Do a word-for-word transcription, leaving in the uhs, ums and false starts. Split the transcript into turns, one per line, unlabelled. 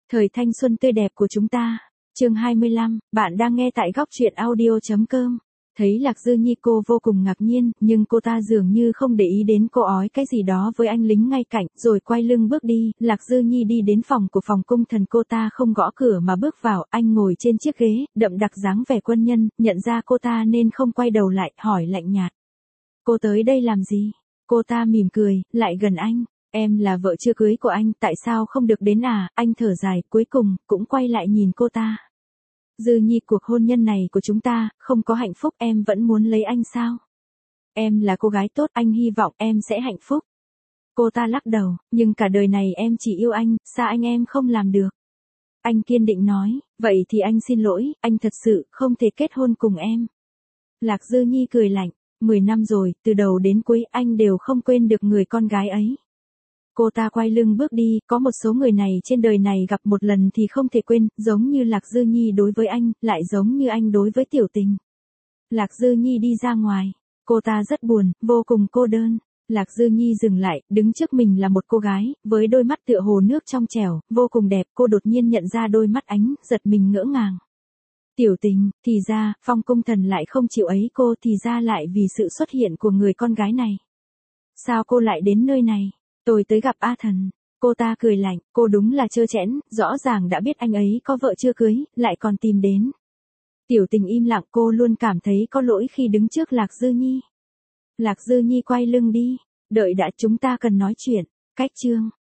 Thời thanh xuân tươi đẹp của chúng ta. Chương hai mươi lăm, bạn đang nghe tại góc truyện audio.com. Thấy Lạc Dư Nhi cô vô cùng ngạc nhiên, nhưng cô ta dường như không để ý đến cô ói cái gì đó với anh lính ngay cạnh, rồi quay lưng bước đi. Lạc Dư Nhi đi đến phòng của phòng cung thần, cô ta không gõ cửa mà bước vào, anh ngồi trên chiếc ghế, đậm đặc dáng vẻ quân nhân, nhận ra cô ta nên không quay đầu lại, hỏi lạnh nhạt. Cô tới đây làm gì? Cô ta mỉm cười, lại gần anh. Em là vợ chưa cưới của anh, tại sao không được đến à? Anh thở dài, cuối cùng, cũng quay lại nhìn cô ta. Dư Nhi, cuộc hôn nhân này của chúng ta, không có hạnh phúc, em vẫn muốn lấy anh sao? Em là cô gái tốt, anh hy vọng em sẽ hạnh phúc. Cô ta lắc đầu, nhưng cả đời này em chỉ yêu anh, xa anh em không làm được. Anh kiên định nói, vậy thì anh xin lỗi, anh thật sự không thể kết hôn cùng em. Lạc Dư Nhi cười lạnh, mười năm rồi, từ đầu đến cuối anh đều không quên được người con gái ấy. Cô ta quay lưng bước đi, có một số người này trên đời này gặp một lần thì không thể quên, giống như Lạc Dư Nhi đối với anh, lại giống như anh đối với Tiểu Tình. Lạc Dư Nhi đi ra ngoài, cô ta rất buồn, vô cùng cô đơn. Lạc Dư Nhi dừng lại, đứng trước mình là một cô gái, với đôi mắt tựa hồ nước trong trẻo, vô cùng đẹp, cô đột nhiên nhận ra đôi mắt ánh, giật mình ngỡ ngàng. Tiểu Tình, thì ra, Phong cung thần lại không chịu ấy cô, thì ra lại vì sự xuất hiện của người con gái này. Sao cô lại đến nơi này? Tôi tới gặp A Thần. Cô ta cười lạnh, cô đúng là trơ trẽn, rõ ràng đã biết anh ấy có vợ chưa cưới, lại còn tìm đến. Tiểu Tình im lặng, cô luôn cảm thấy có lỗi khi đứng trước Lạc Dư Nhi. Lạc Dư Nhi quay lưng đi, đợi đã, chúng ta cần nói chuyện. Cách chương.